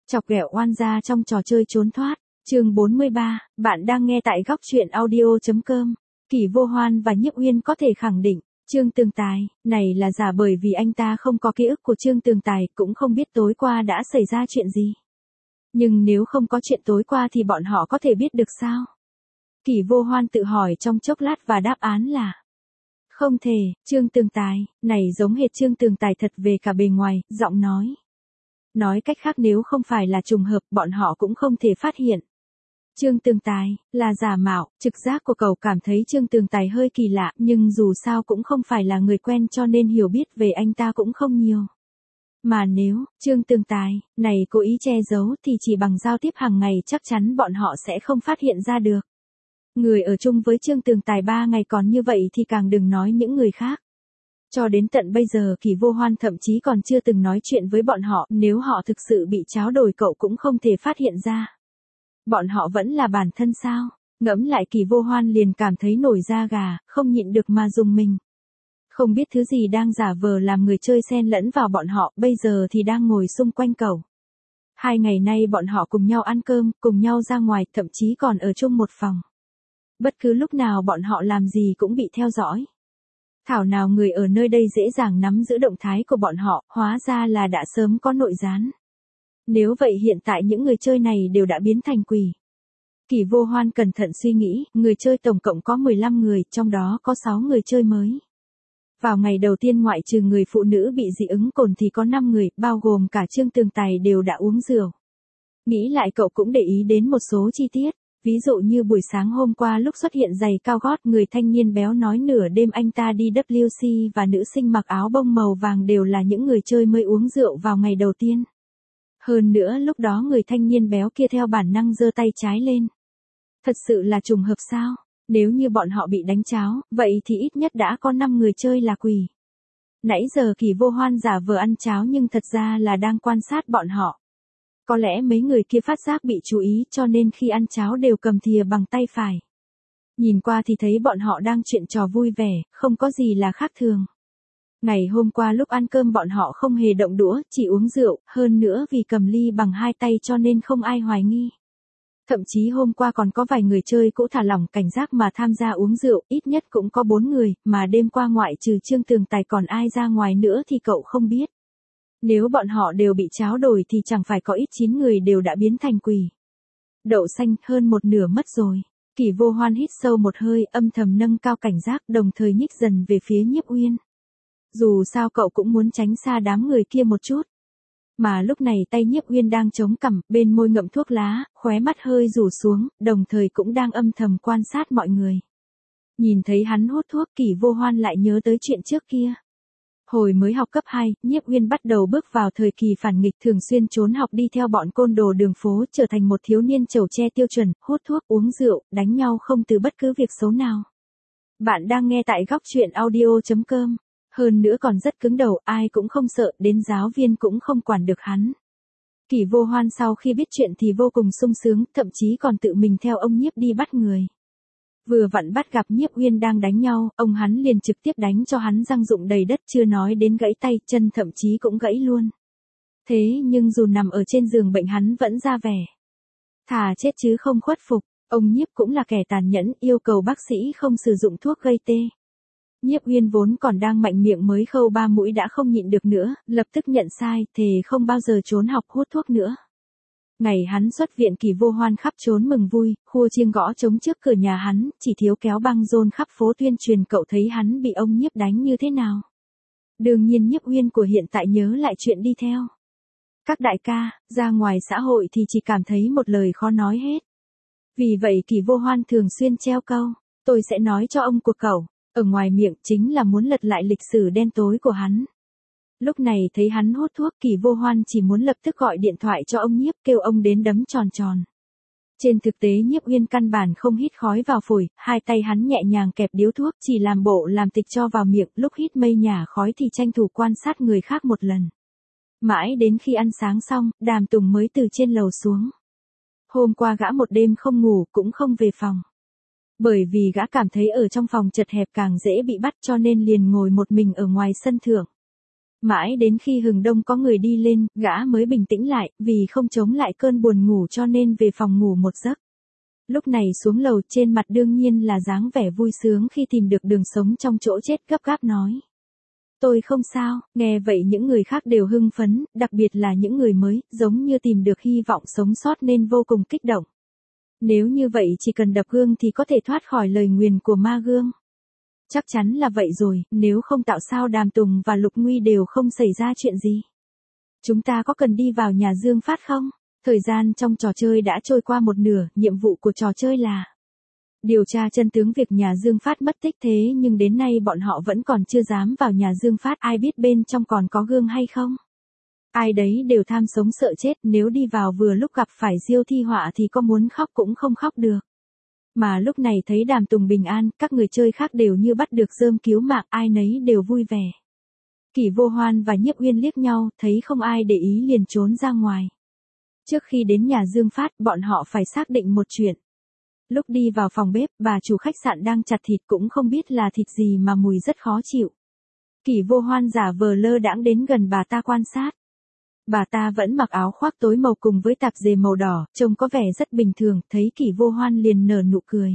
Chọc ghẹo oan gia trong trò chơi trốn thoát. Chương 43, bạn đang nghe tại góc truyện audio.com. Kỷ Vô Hoan và Nhiếp Uyên có thể khẳng định, Trương Tường Tài, này là giả bởi vì anh ta không có ký ức của Trương Tường Tài, cũng không biết tối qua đã xảy ra chuyện gì. Nhưng nếu không có chuyện tối qua thì bọn họ có thể biết được sao? Kỷ Vô Hoan tự hỏi trong chốc lát và đáp án là không thể. Trương Tường Tài, này giống hệt Trương Tường Tài thật về cả bề ngoài, giọng nói. Nói cách khác nếu không phải là trùng hợp, bọn họ cũng không thể phát hiện. Trương Tường Tài, là giả mạo, trực giác của cậu cảm thấy Trương Tường Tài hơi kỳ lạ, nhưng dù sao cũng không phải là người quen cho nên hiểu biết về anh ta cũng không nhiều. Mà nếu, Trương Tường Tài, này cố ý che giấu thì chỉ bằng giao tiếp hàng ngày chắc chắn bọn họ sẽ không phát hiện ra được. Người ở chung với Trương Tường Tài 3 ngày còn như vậy thì càng đừng nói những người khác. Cho đến tận bây giờ Kỷ Vô Hoan thậm chí còn chưa từng nói chuyện với bọn họ, nếu họ thực sự bị tráo đổi cậu cũng không thể phát hiện ra. Bọn họ vẫn là bản thân sao? Ngẫm lại Kỷ Vô Hoan liền cảm thấy nổi da gà, không nhịn được mà rùng mình. Không biết thứ gì đang giả vờ làm người chơi xen lẫn vào bọn họ, bây giờ thì đang ngồi xung quanh cậu. 2 ngày nay bọn họ cùng nhau ăn cơm, cùng nhau ra ngoài, thậm chí còn ở chung một phòng. Bất cứ lúc nào bọn họ làm gì cũng bị theo dõi. Thảo nào người ở nơi đây dễ dàng nắm giữ động thái của bọn họ, hóa ra là đã sớm có nội gián. Nếu vậy hiện tại những người chơi này đều đã biến thành quỷ. Kỷ Vô Hoan cẩn thận suy nghĩ, người chơi tổng cộng có 15 người, trong đó có 6 người chơi mới. Vào ngày đầu tiên ngoại trừ người phụ nữ bị dị ứng cồn thì có 5 người, bao gồm cả Trương Tường Tài đều đã uống rượu. Nghĩ lại cậu cũng để ý đến một số chi tiết. Ví dụ như buổi sáng hôm qua lúc xuất hiện giày cao gót, người thanh niên béo nói nửa đêm anh ta đi WC và nữ sinh mặc áo bông màu vàng đều là những người chơi mới uống rượu vào ngày đầu tiên. Hơn nữa lúc đó người thanh niên béo kia theo bản năng giơ tay trái lên. Thật sự là trùng hợp sao? Nếu như bọn họ bị đánh cháo, vậy thì ít nhất đã có 5 người chơi là quỷ. Nãy giờ Kỷ Vô Hoan giả vờ ăn cháo nhưng thật ra là đang quan sát bọn họ. Có lẽ mấy người kia phát giác bị chú ý cho nên khi ăn cháo đều cầm thìa bằng tay phải. Nhìn qua thì thấy bọn họ đang chuyện trò vui vẻ, không có gì là khác thường. Ngày hôm qua lúc ăn cơm bọn họ không hề động đũa, chỉ uống rượu, hơn nữa vì cầm ly bằng 2 tay cho nên không ai hoài nghi. Thậm chí hôm qua còn có vài người chơi cũ thả lỏng cảnh giác mà tham gia uống rượu, ít nhất cũng có 4 người, mà đêm qua ngoại trừ Trương Tường Tài còn ai ra ngoài nữa thì cậu không biết. Nếu bọn họ đều bị tráo đổi thì chẳng phải có ít 9 người đều đã biến thành quỷ. Đậu xanh, hơn một nửa mất rồi. Kỷ Vô Hoan hít sâu một hơi, âm thầm nâng cao cảnh giác, đồng thời nhích dần về phía Nhiếp Uyên. Dù sao cậu cũng muốn tránh xa đám người kia một chút. Mà lúc này tay Nhiếp Uyên đang chống cằm, bên môi ngậm thuốc lá, khóe mắt hơi rủ xuống, đồng thời cũng đang âm thầm quan sát mọi người. Nhìn thấy hắn hút thuốc, Kỷ Vô Hoan lại nhớ tới chuyện trước kia. Hồi mới học cấp 2, Nhiếp Uyên bắt đầu bước vào thời kỳ phản nghịch, thường xuyên trốn học đi theo bọn côn đồ đường phố, trở thành một thiếu niên chầu tre tiêu chuẩn, hút thuốc, uống rượu, đánh nhau không từ bất cứ việc xấu nào. Bạn đang nghe tại góc truyện audio.com. Hơn nữa còn rất cứng đầu, ai cũng không sợ, đến giáo viên cũng không quản được hắn. Kỷ Vô Hoan sau khi biết chuyện thì vô cùng sung sướng, thậm chí còn tự mình theo ông Nhiếp đi bắt người. Vừa vặn bắt gặp Nhiếp Uyên đang đánh nhau, ông hắn liền trực tiếp đánh cho hắn răng rụng đầy đất, chưa nói đến gãy tay, chân thậm chí cũng gãy luôn. Thế nhưng dù nằm ở trên giường bệnh hắn vẫn ra vẻ thà chết chứ không khuất phục. Ông Nhiếp cũng là kẻ tàn nhẫn, yêu cầu bác sĩ không sử dụng thuốc gây tê. Nhiếp Uyên vốn còn đang mạnh miệng mới khâu 3 mũi đã không nhịn được nữa, lập tức nhận sai, thề không bao giờ trốn học hút thuốc nữa. Ngày hắn xuất viện Kỷ Vô Hoan khắp trốn mừng vui, khua chiêng gõ trống trước cửa nhà hắn, chỉ thiếu kéo băng rôn khắp phố tuyên truyền cậu thấy hắn bị ông Nhiếp đánh như thế nào. Đương nhiên Nhiếp Uyên của hiện tại nhớ lại chuyện đi theo. Các đại ca, ra ngoài xã hội thì chỉ cảm thấy một lời khó nói hết. Vì vậy Kỷ Vô Hoan thường xuyên treo câu, tôi sẽ nói cho ông của cậu, ở ngoài miệng chính là muốn lật lại lịch sử đen tối của hắn. Lúc này thấy hắn hút thuốc Kỷ Vô Hoan chỉ muốn lập tức gọi điện thoại cho ông Nhiếp kêu ông đến đấm tròn tròn. Trên thực tế Nhiếp Uyên căn bản không hít khói vào phổi, hai tay hắn nhẹ nhàng kẹp điếu thuốc chỉ làm bộ làm tịch cho vào miệng, lúc hít mây nhả khói thì tranh thủ quan sát người khác một lần. Mãi đến khi ăn sáng xong, Đàm Tùng mới từ trên lầu xuống. Hôm qua gã một đêm không ngủ cũng không về phòng. Bởi vì gã cảm thấy ở trong phòng chật hẹp càng dễ bị bắt cho nên liền ngồi một mình ở ngoài sân thượng. Mãi đến khi hừng đông có người đi lên, gã mới bình tĩnh lại, vì không chống lại cơn buồn ngủ cho nên về phòng ngủ một giấc. Lúc này xuống lầu, trên mặt đương nhiên là dáng vẻ vui sướng khi tìm được đường sống trong chỗ chết, gấp gáp nói. Tôi không sao. Nghe vậy những người khác đều hưng phấn, đặc biệt là những người mới, giống như tìm được hy vọng sống sót nên vô cùng kích động. Nếu như vậy chỉ cần đập gương thì có thể thoát khỏi lời nguyền của ma gương. Chắc chắn là vậy rồi, nếu không tạo sao Đàm Tùng và Lục Nguy đều không xảy ra chuyện gì. Chúng ta có cần đi vào nhà Dương Phát không? Thời gian trong trò chơi đã trôi qua một nửa, nhiệm vụ của trò chơi là điều tra chân tướng việc nhà Dương Phát mất tích, thế nhưng đến nay bọn họ vẫn còn chưa dám vào nhà Dương Phát, ai biết bên trong còn có gương hay không? Ai đấy đều tham sống sợ chết, nếu đi vào vừa lúc gặp phải Diêu Thi Họa thì có muốn khóc cũng không khóc được. Mà lúc này thấy Đàm Tùng bình an, các người chơi khác đều như bắt được rơm cứu mạng, ai nấy đều vui vẻ. Kỷ Vô Hoan và Nhiếp Uyên liếc nhau, thấy không ai để ý liền trốn ra ngoài. Trước khi đến nhà Dương Phát, bọn họ phải xác định một chuyện. Lúc đi vào phòng bếp, bà chủ khách sạn đang chặt thịt, cũng không biết là thịt gì mà mùi rất khó chịu. Kỷ Vô Hoan giả vờ lơ đãng đến gần bà ta quan sát. Bà ta vẫn mặc áo khoác tối màu cùng với tạp dề màu đỏ, trông có vẻ rất bình thường, thấy Kỷ Vô Hoan liền nở nụ cười.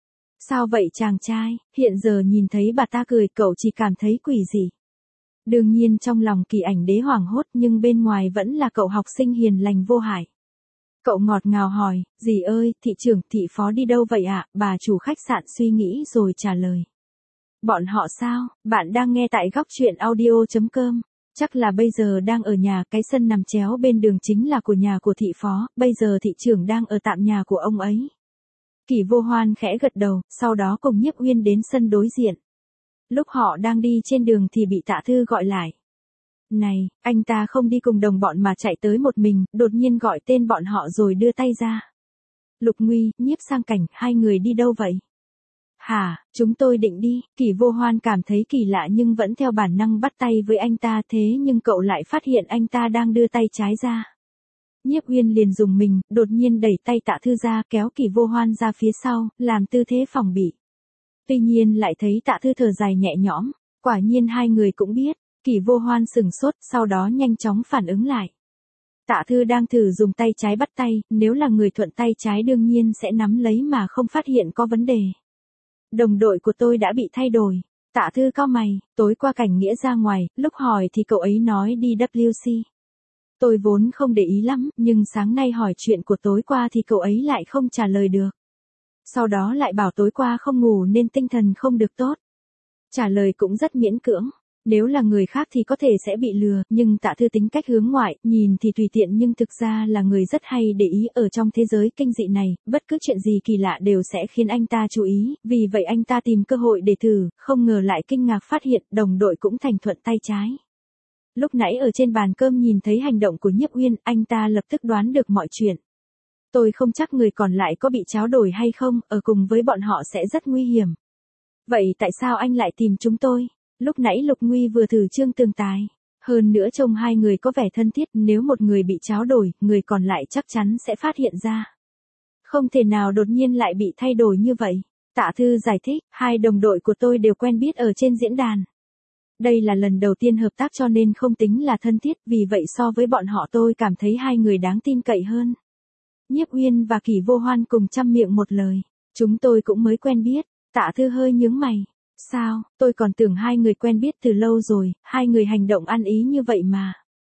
Sao vậy chàng trai, hiện giờ nhìn thấy bà ta cười cậu chỉ cảm thấy quỷ dị. Đương nhiên trong lòng Kỳ Ảnh Đế hoảng hốt, nhưng bên ngoài vẫn là cậu học sinh hiền lành vô hại. Cậu ngọt ngào hỏi, dì ơi, thị trưởng, thị phó đi đâu vậy ạ? Bà chủ khách sạn suy nghĩ rồi trả lời. Bọn họ sao? Bạn đang nghe tại góc truyện audio.com. Chắc là bây giờ đang ở nhà, cái sân nằm chéo bên đường chính là của nhà của thị phó, bây giờ thị trưởng đang ở tạm nhà của ông ấy. Kỷ Vô Hoan khẽ gật đầu, sau đó cùng Nhiếp Uyên đến sân đối diện. Lúc họ đang đi trên đường thì bị Tạ Thư gọi lại. Này, anh ta không đi cùng đồng bọn mà chạy tới một mình, đột nhiên gọi tên bọn họ rồi đưa tay ra. Lục Nguy, Nhiếp Sang Cảnh, hai người đi đâu vậy? Hả, chúng tôi định đi. Kỷ Vô Hoan cảm thấy kỳ lạ nhưng vẫn theo bản năng bắt tay với anh ta, thế nhưng cậu lại phát hiện anh ta đang đưa tay trái ra. Nhiếp Uyên liền dùng mình, đột nhiên đẩy tay Tạ Thư ra, kéo Kỷ Vô Hoan ra phía sau, làm tư thế phòng bị. Tuy nhiên lại thấy Tạ Thư thở dài nhẹ nhõm, quả nhiên hai người cũng biết. Kỷ Vô Hoan sừng sốt, sau đó nhanh chóng phản ứng lại. Tạ Thư đang thử dùng tay trái bắt tay, nếu là người thuận tay trái đương nhiên sẽ nắm lấy mà không phát hiện có vấn đề. Đồng đội của tôi đã bị thay đổi. Tạ Thư cau mày, tối qua Cảnh Nghĩa ra ngoài, lúc hỏi thì cậu ấy nói đi WC. Tôi vốn không để ý lắm, nhưng sáng nay hỏi chuyện của tối qua thì cậu ấy lại không trả lời được. Sau đó lại bảo tối qua không ngủ nên tinh thần không được tốt. Trả lời cũng rất miễn cưỡng. Nếu là người khác thì có thể sẽ bị lừa, nhưng Tạ Thư tính cách hướng ngoại, nhìn thì tùy tiện nhưng thực ra là người rất hay để ý. Ở trong thế giới kinh dị này, bất cứ chuyện gì kỳ lạ đều sẽ khiến anh ta chú ý, vì vậy anh ta tìm cơ hội để thử, không ngờ lại kinh ngạc phát hiện đồng đội cũng thành thuận tay trái. Lúc nãy ở trên bàn cơm nhìn thấy hành động của Nhiếp Uyên, anh ta lập tức đoán được mọi chuyện. Tôi không chắc người còn lại có bị tráo đổi hay không, ở cùng với bọn họ sẽ rất nguy hiểm. Vậy tại sao anh lại tìm chúng tôi? Lúc nãy Lục Nguy vừa thử Trương Tường Tài. Hơn nữa trông hai người có vẻ thân thiết, nếu một người bị tráo đổi, người còn lại chắc chắn sẽ phát hiện ra. Không thể nào đột nhiên lại bị thay đổi như vậy. Tạ Thư giải thích, hai đồng đội của tôi đều quen biết ở trên diễn đàn. Đây là lần đầu tiên hợp tác cho nên không tính là thân thiết, vì vậy so với bọn họ tôi cảm thấy hai người đáng tin cậy hơn. Nhiếp Uyên và Kỷ Vô Hoan cùng chăm miệng một lời. Chúng tôi cũng mới quen biết. Tạ Thư hơi nhướng mày. Sao, tôi còn tưởng hai người quen biết từ lâu rồi, hai người hành động ăn ý như vậy mà.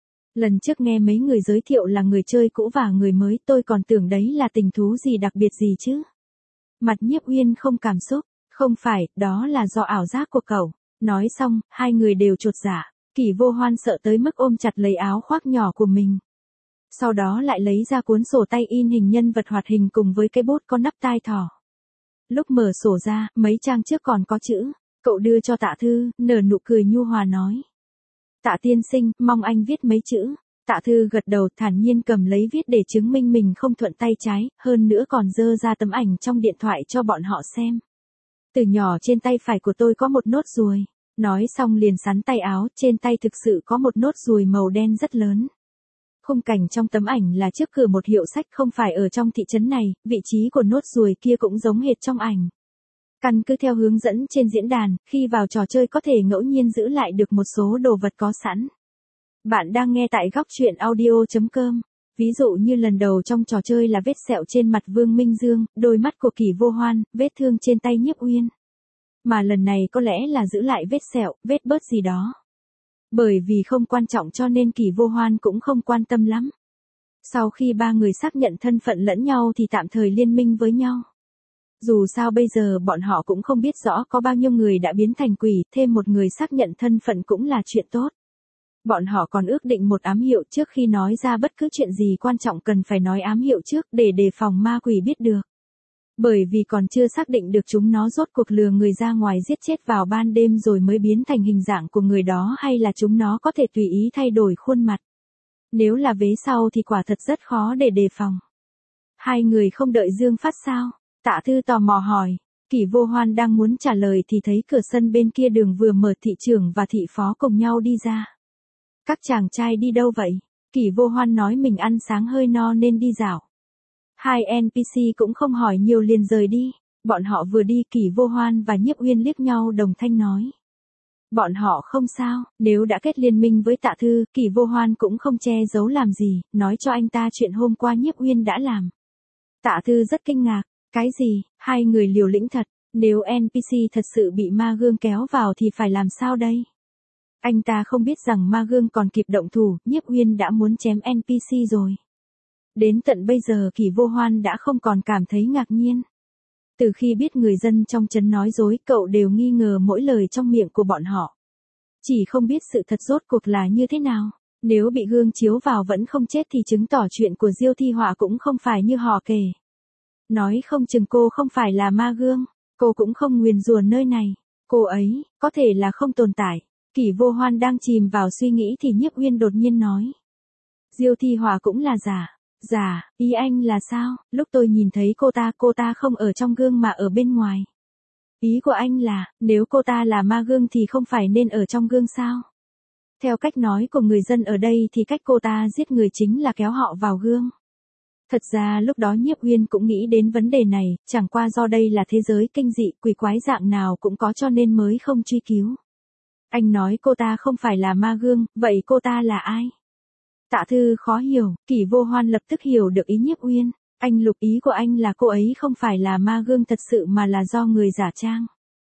Lần trước nghe mấy người giới thiệu là người chơi cũ và người mới, tôi còn tưởng đấy là tình thú gì đặc biệt gì chứ. Mặt Nhiếp Uyên không cảm xúc, không phải, đó là do ảo giác của cậu. Nói xong, hai người đều chột dạ. Kỷ Vô Hoan sợ tới mức ôm chặt lấy áo khoác nhỏ của mình. Sau đó lại lấy ra cuốn sổ tay in hình nhân vật hoạt hình cùng với cái bút có nắp tai thỏ. Lúc mở sổ ra, mấy trang trước còn có chữ. Cậu đưa cho Tạ Thư, nở nụ cười nhu hòa nói. Tạ tiên sinh, mong anh viết mấy chữ. Tạ Thư gật đầu, thản nhiên cầm lấy viết để chứng minh mình không thuận tay trái, hơn nữa còn dơ ra tấm ảnh trong điện thoại cho bọn họ xem. Từ nhỏ trên tay phải của tôi có một nốt ruồi. Nói xong liền sắn tay áo, trên tay thực sự có một nốt ruồi màu đen rất lớn. Khung cảnh trong tấm ảnh là trước cửa một hiệu sách, không phải ở trong thị trấn này, vị trí của nốt ruồi kia cũng giống hệt trong ảnh. Căn cứ theo hướng dẫn trên diễn đàn, khi vào trò chơi có thể ngẫu nhiên giữ lại được một số đồ vật có sẵn. Bạn đang nghe tại góc truyện audio.com. Ví dụ như lần đầu trong trò chơi là vết sẹo trên mặt Vương Minh Dương, đôi mắt của Kỷ Vô Hoan, vết thương trên tay Nhiếp Uyên. Mà lần này có lẽ là giữ lại vết sẹo, vết bớt gì đó. Bởi vì không quan trọng cho nên Kỷ Vô Hoan cũng không quan tâm lắm. Sau khi ba người xác nhận thân phận lẫn nhau thì tạm thời liên minh với nhau. Dù sao bây giờ bọn họ cũng không biết rõ có bao nhiêu người đã biến thành quỷ, thêm một người xác nhận thân phận cũng là chuyện tốt. Bọn họ còn ước định một ám hiệu trước khi nói ra bất cứ chuyện gì quan trọng cần phải nói ám hiệu trước để đề phòng ma quỷ biết được. Bởi vì còn chưa xác định được chúng nó rốt cuộc lừa người ra ngoài giết chết vào ban đêm rồi mới biến thành hình dạng của người đó hay là chúng nó có thể tùy ý thay đổi khuôn mặt. Nếu là vế sau thì quả thật rất khó để đề phòng. Hai người không đợi Dương Phát sao? Tạ Thư tò mò hỏi. Kỷ Vô Hoan đang muốn trả lời thì thấy cửa sân bên kia đường vừa mở, thị trưởng và thị phó cùng nhau đi ra. Các chàng trai đi đâu vậy? Kỷ Vô Hoan nói mình ăn sáng hơi no nên đi dạo. Hai NPC cũng không hỏi nhiều liền rời đi. Bọn họ vừa đi Kỷ Vô Hoan và Nhiếp Uyên liếc nhau đồng thanh nói. Bọn họ không sao, nếu đã kết liên minh với Tạ Thư, Kỷ Vô Hoan cũng không che giấu làm gì, nói cho anh ta chuyện hôm qua Nhiếp Uyên đã làm. Tạ Thư rất kinh ngạc, cái gì, hai người liều lĩnh thật, nếu NPC thật sự bị ma gương kéo vào thì phải làm sao đây? Anh ta không biết rằng ma gương còn kịp động thủ, Nhiếp Uyên đã muốn chém NPC rồi. Đến tận bây giờ Kỷ Vô Hoan đã không còn cảm thấy ngạc nhiên. Từ khi biết người dân trong trấn nói dối, cậu đều nghi ngờ mỗi lời trong miệng của bọn họ. Chỉ không biết sự thật rốt cuộc là như thế nào. Nếu bị gương chiếu vào vẫn không chết thì chứng tỏ chuyện của Diêu Thi Họa cũng không phải như họ kể. Nói không chừng cô không phải là ma gương, cô cũng không nguyền rủa nơi này. Cô ấy, có thể là không tồn tại. Kỷ Vô Hoan đang chìm vào suy nghĩ thì Nhiếp Uyên đột nhiên nói. Diêu Thi Họa cũng là giả. Giả, ý anh là sao? Lúc tôi nhìn thấy cô ta không ở trong gương mà ở bên ngoài. Ý của anh là, nếu cô ta là ma gương thì không phải nên ở trong gương sao? Theo cách nói của người dân ở đây thì cách cô ta giết người chính là kéo họ vào gương. Thật ra lúc đó Nhiếp Uyên cũng nghĩ đến vấn đề này, chẳng qua do đây là thế giới kinh dị, quỷ quái dạng nào cũng có cho nên mới không truy cứu. Anh nói cô ta không phải là ma gương, vậy cô ta là ai? Tạ Thư khó hiểu, Kỷ Vô Hoan lập tức hiểu được ý Nhiếp Uyên. Anh Lục, ý của anh là cô ấy không phải là ma gương thật sự mà là do người giả trang.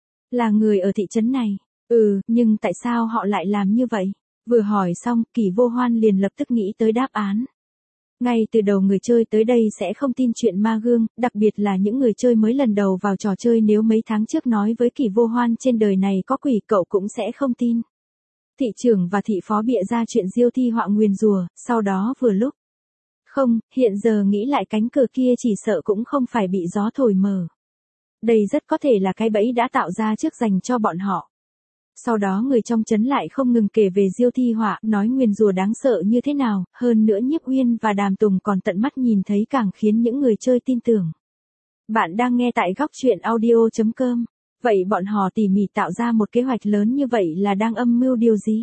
Là người ở thị trấn này. Nhưng tại sao họ lại làm như vậy? Vừa hỏi xong, Kỷ Vô Hoan liền lập tức nghĩ tới đáp án. Ngay từ đầu người chơi tới đây sẽ không tin chuyện ma gương, đặc biệt là những người chơi mới lần đầu vào trò chơi, nếu mấy tháng trước nói với Kỷ Vô Hoan trên đời này có quỷ cậu cũng sẽ không tin. Thị trưởng và thị phó bịa ra chuyện Diêu Thi Họa nguyền rủa, sau đó vừa lúc. Không, hiện giờ nghĩ lại cánh cửa kia chỉ sợ cũng không phải bị gió thổi mở. Đây rất có thể là cái bẫy đã tạo ra trước dành cho bọn họ. Sau đó người trong trấn lại không ngừng kể về Diêu Thi Họa, nói nguyền rủa đáng sợ như thế nào, hơn nữa Nhiếp Uyên và Đàm Tùng còn tận mắt nhìn thấy càng khiến những người chơi tin tưởng. Bạn đang nghe tại góc truyện audio.com. Vậy bọn họ tỉ mỉ tạo ra một kế hoạch lớn như vậy là đang âm mưu điều gì?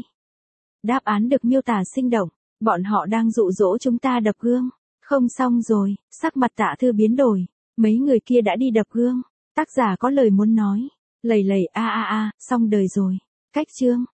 Đáp án được miêu tả sinh động, bọn họ đang dụ dỗ chúng ta đập gương. Không, xong rồi, sắc mặt Tạ Thư biến đổi, mấy người kia đã đi đập gương. Tác giả có lời muốn nói, lầy, xong đời rồi. Cách chương